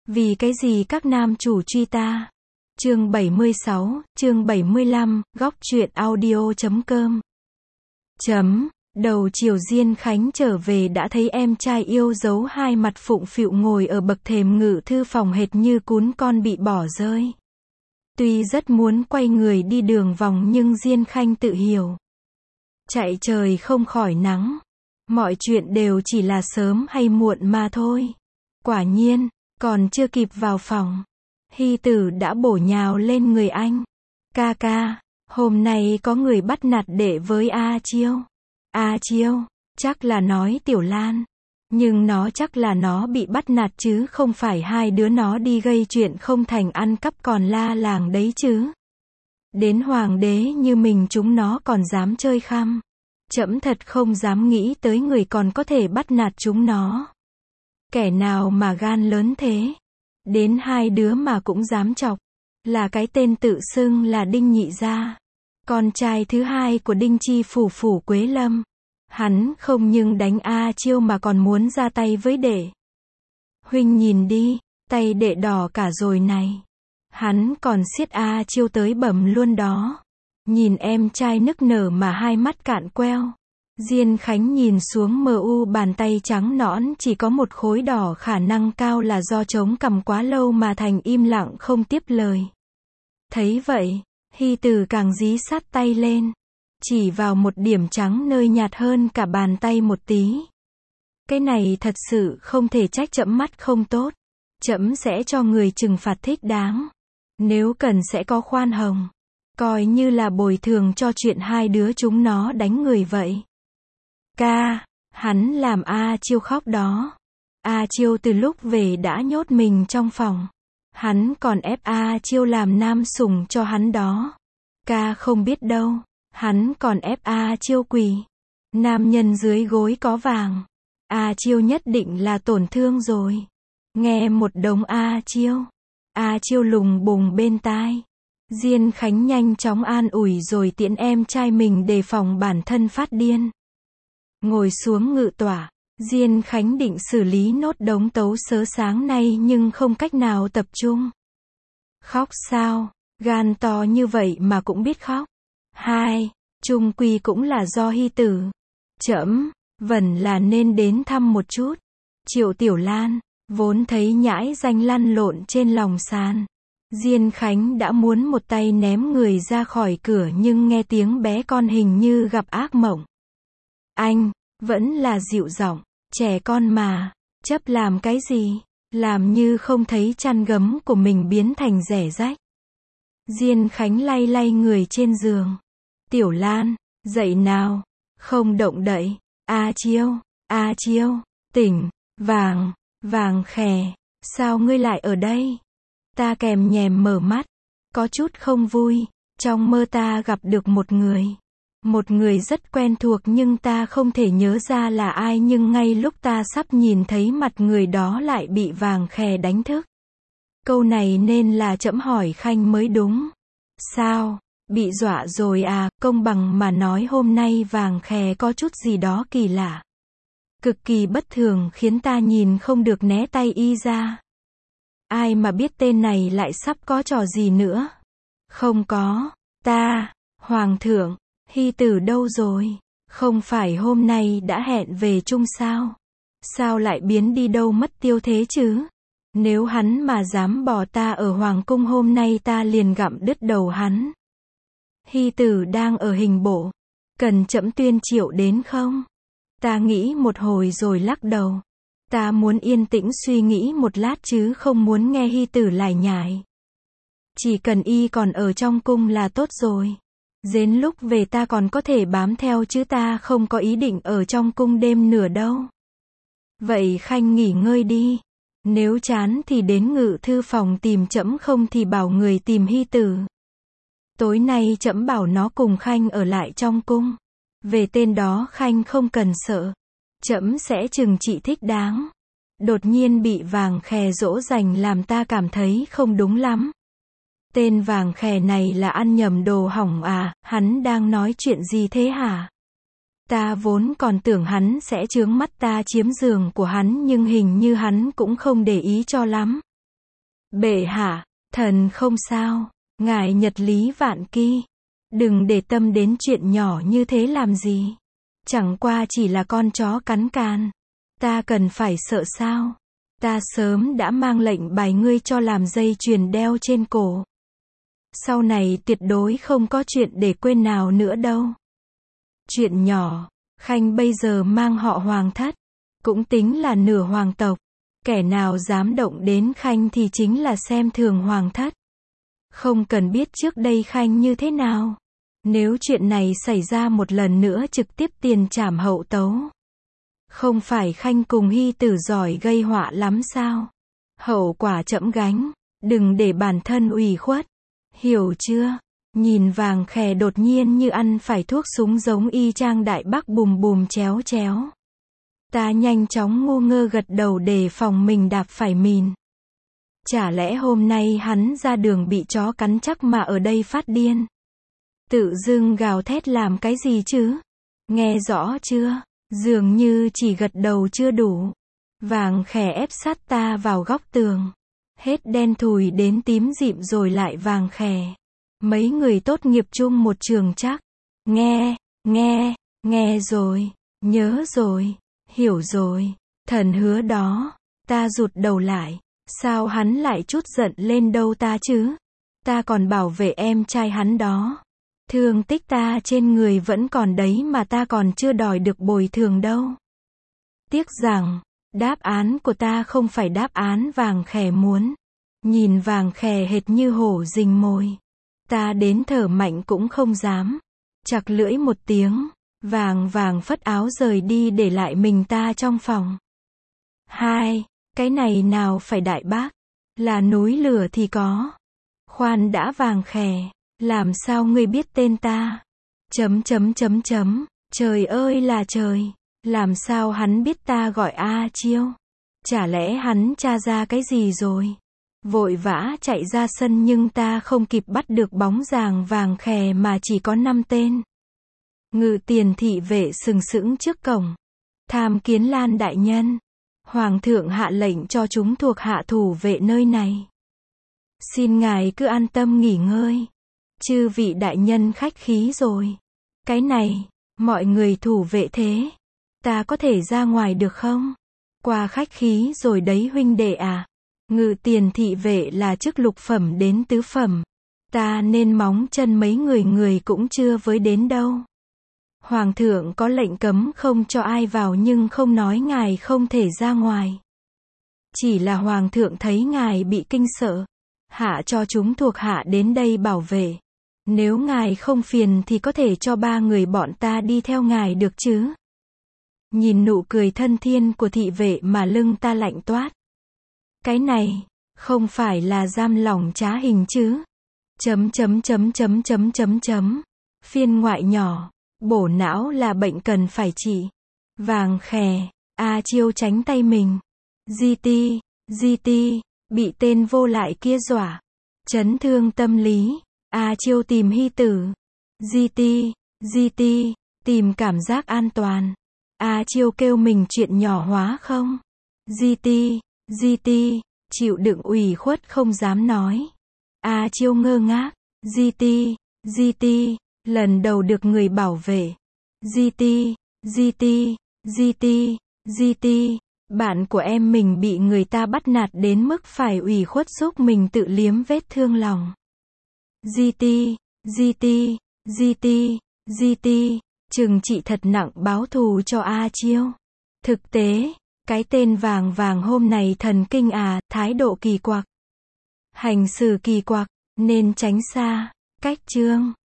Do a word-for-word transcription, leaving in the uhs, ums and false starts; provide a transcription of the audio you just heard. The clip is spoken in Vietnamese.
Vì cái gì các nam chủ truy ta? Chương bảy mươi sáu, chương bảy mươi lăm, góc truyện audio chấm com. Chấm, đầu chiều Diên Khánh trở về đã thấy em trai yêu dấu hai mặt phụng phịu ngồi ở bậc thềm ngự thư phòng hệt như cún con bị bỏ rơi. Tuy rất muốn quay người đi đường vòng nhưng Diên Khanh tự hiểu. Chạy trời không khỏi nắng. Mọi chuyện đều chỉ là sớm hay muộn mà thôi. Quả nhiên, còn chưa kịp vào phòng, Hy Tử đã bổ nhào lên người anh. Ca ca, hôm nay có người bắt nạt đệ với A Chiêu. A Chiêu, chắc là nói Tiểu Lan. Nhưng nó chắc là nó bị bắt nạt chứ không phải hai đứa nó đi gây chuyện không thành ăn cắp còn la làng đấy chứ. Đến hoàng đế như mình chúng nó còn dám chơi khăm. Trẫm thật không dám nghĩ tới người còn có thể bắt nạt chúng nó. Kẻ nào mà gan lớn thế? Đến hai đứa mà cũng dám chọc. Là cái tên tự xưng là Đinh Nhị Gia. Con trai thứ hai của Đinh Chi Phủ Phủ Quế Lâm. Hắn không nhưng đánh A Chiêu mà còn muốn ra tay với đệ. Huynh nhìn đi, tay đệ đỏ cả rồi này. Hắn còn siết A Chiêu tới bầm luôn đó. Nhìn em trai nức nở mà hai mắt cạn queo. Diên Khánh nhìn xuống mờ u bàn tay trắng nõn chỉ có một khối đỏ khả năng cao là do chống cằm quá lâu mà thành im lặng không tiếp lời. Thấy vậy, Hy Tử càng dí sát tay lên. Chỉ vào một điểm trắng nơi nhạt hơn cả bàn tay một tí. Cái này thật sự không thể trách trẫm mắt không tốt. Trẫm sẽ cho người trừng phạt thích đáng. Nếu cần sẽ có khoan hồng. Coi như là bồi thường cho chuyện hai đứa chúng nó đánh người vậy. Ca, hắn làm A Chiêu khóc đó. A Chiêu từ lúc về đã nhốt mình trong phòng. Hắn còn ép A Chiêu làm nam sủng cho hắn đó. Ca không biết đâu, hắn còn ép A Chiêu quỳ. Nam nhân dưới gối có vàng. A Chiêu nhất định là tổn thương rồi. Nghe một đống A Chiêu. A Chiêu lùng bùng bên tai. Diên Khánh nhanh chóng an ủi rồi tiễn em trai mình đề phòng bản thân phát điên. Ngồi xuống ngự tỏa, Diên Khánh định xử lý nốt đống tấu sớ sáng nay nhưng không cách nào tập trung. Khóc sao? Gan to như vậy mà cũng biết khóc. Hai, chung quy cũng là do Hy Tử. Trẫm, vẫn là nên đến thăm một chút. Triệu Tiểu Lan, vốn thấy nhãi danh lăn lộn trên lòng sàn. Diên Khánh đã muốn một tay ném người ra khỏi cửa nhưng nghe tiếng bé con hình như gặp ác mộng. Anh, vẫn là dịu giọng, trẻ con mà, chấp làm cái gì, làm như không thấy chăn gấm của mình biến thành rẻ rách. Diên Khánh lay lay người trên giường. Tiểu Lan, dậy nào, không động đậy, A Chiêu, A Chiêu, tỉnh, vàng, vàng khè, sao ngươi lại ở đây? Ta kèm nhèm mở mắt, có chút không vui, trong mơ ta gặp được một người. Một người rất quen thuộc nhưng ta không thể nhớ ra là ai nhưng ngay lúc ta sắp nhìn thấy mặt người đó lại bị vàng khè đánh thức. Câu này nên là trẫm hỏi Khanh mới đúng. Sao? Bị dọa rồi à? Công bằng mà nói hôm nay vàng khè có chút gì đó kỳ lạ. Cực kỳ bất thường khiến ta nhìn không được né tay y ra. Ai mà biết tên này lại sắp có trò gì nữa? Không có. Ta, Hoàng thượng, Hy Tử đâu rồi? Không phải hôm nay đã hẹn về chung sao? Sao lại biến đi đâu mất tiêu thế chứ? Nếu hắn mà dám bỏ ta ở Hoàng cung hôm nay ta liền gặm đứt đầu hắn. Hy Tử đang ở hình bộ. Cần trẫm tuyên triệu đến không? Ta nghĩ một hồi rồi lắc đầu. Ta muốn yên tĩnh suy nghĩ một lát chứ không muốn nghe Hy Tử lải nhải. Chỉ cần y còn ở trong cung là tốt rồi. Đến lúc về ta còn có thể bám theo chứ ta không có ý định ở trong cung đêm nửa đâu. Vậy Khanh nghỉ ngơi đi. Nếu chán thì đến ngự thư phòng tìm trẫm không thì bảo người tìm Hy Tử. Tối nay trẫm bảo nó cùng Khanh ở lại trong cung. Về tên đó Khanh không cần sợ. Trẫm sẽ trừng trị thích đáng. Đột nhiên bị vàng khè dỗ dành làm ta cảm thấy không đúng lắm. Tên vàng khè này là ăn nhầm đồ hỏng à, hắn đang nói chuyện gì thế hả? Ta vốn còn tưởng hắn sẽ chướng mắt ta chiếm giường của hắn nhưng hình như hắn cũng không để ý cho lắm. Bệ hạ, thần không sao, ngài nhật lý vạn kỳ. Đừng để tâm đến chuyện nhỏ như thế làm gì. Chẳng qua chỉ là con chó cắn can. Ta cần phải sợ sao? Ta sớm đã mang lệnh bài ngươi cho làm dây chuyền đeo trên cổ. Sau này tuyệt đối không có chuyện để quên nào nữa đâu. Chuyện nhỏ, Khanh bây giờ mang họ Hoàng thất, cũng tính là nửa hoàng tộc. Kẻ nào dám động đến Khanh thì chính là xem thường Hoàng thất. Không cần biết trước đây Khanh như thế nào. Nếu chuyện này xảy ra một lần nữa trực tiếp tiền trảm hậu tấu. Không phải Khanh cùng Hy Tử giỏi gây họa lắm sao? Hậu quả trẫm gánh, đừng để bản thân ủy khuất. Hiểu chưa? Nhìn Vàng Khè đột nhiên như ăn phải thuốc súng giống y chang Đại Bác bùm bùm chéo chéo. Ta nhanh chóng ngu ngơ gật đầu đề phòng mình đạp phải mìn. Chả lẽ hôm nay hắn ra đường bị chó cắn chắc mà ở đây phát điên? Tự dưng gào thét làm cái gì chứ? Nghe rõ chưa? Dường như chỉ gật đầu chưa đủ. Vàng Khè ép sát ta vào góc tường. Hết đen thùi đến tím dịm rồi lại Vàng Khè. Mấy người tốt nghiệp chung một trường chắc. Nghe, nghe, nghe rồi, nhớ rồi, hiểu rồi. Thần hứa đó. Ta rụt đầu lại. Sao hắn lại chút giận lên đâu ta chứ? Ta còn bảo vệ em trai hắn đó. Thương tích ta trên người vẫn còn đấy mà ta còn chưa đòi được bồi thường đâu. Tiếc rằng, đáp án của ta không phải đáp án Vàng Khè muốn. Nhìn Vàng Khè hệt như hổ rình mồi. Ta đến thở mạnh cũng không dám. Chặt lưỡi một tiếng, Vàng Vàng phất áo rời đi để lại mình ta trong phòng. Hai, cái này nào phải Đại Bác, là núi lửa thì có. Khoan đã Vàng Khè, làm sao ngươi biết tên ta? Chấm chấm chấm chấm, trời ơi là trời, làm sao hắn biết ta gọi A Chiêu? Chả lẽ hắn tra ra cái gì rồi? Vội vã chạy ra sân nhưng ta không kịp bắt được bóng dáng Vàng Khè mà chỉ có năm tên. Ngự tiền thị vệ sừng sững trước cổng. Tham kiến Lan đại nhân. Hoàng thượng hạ lệnh cho chúng thuộc hạ thủ vệ nơi này. Xin ngài cứ an tâm nghỉ ngơi. Chư vị đại nhân khách khí rồi. Cái này, mọi người thủ vệ thế. Ta có thể ra ngoài được không? Qua khách khí rồi đấy huynh đệ à. Ngự tiền thị vệ là chức lục phẩm đến tứ phẩm. Ta nên móng chân mấy người người cũng chưa với đến đâu. Hoàng thượng có lệnh cấm không cho ai vào nhưng không nói ngài không thể ra ngoài. Chỉ là hoàng thượng thấy ngài bị kinh sợ. Hạ cho chúng thuộc hạ đến đây bảo vệ. Nếu ngài không phiền thì có thể cho ba người bọn ta đi theo ngài được chứ? Nhìn nụ cười thân thiên của thị vệ mà lưng ta lạnh toát. Cái này, không phải là giam lỏng trá hình chứ? Chấm chấm chấm chấm chấm chấm chấm. Phiên ngoại nhỏ, bổ não là bệnh cần phải trị. Vàng Khè, A Chiêu tránh tay mình. Di ti, di ti, bị tên vô lại kia dọa. Chấn thương tâm lý. A Chiêu tìm Hy Tử. Di ti, di ti, tìm cảm giác an toàn. A Chiêu kêu mình chuyện nhỏ hóa không? Di ti, di ti, chịu đựng ủy khuất không dám nói. A Chiêu ngơ ngác. Di ti, di ti, lần đầu được người bảo vệ. Di ti, di ti, di ti, di ti, bạn của em mình bị người ta bắt nạt đến mức phải ủy khuất giúp mình tự liếm vết thương lòng. Di ti, di ti, di ti, di ti, trừng trị thật nặng báo thù cho A Chiêu. Thực tế, cái tên Vàng Vàng hôm này thần kinh à, thái độ kỳ quặc. Hành xử kỳ quặc, nên tránh xa. Cách chương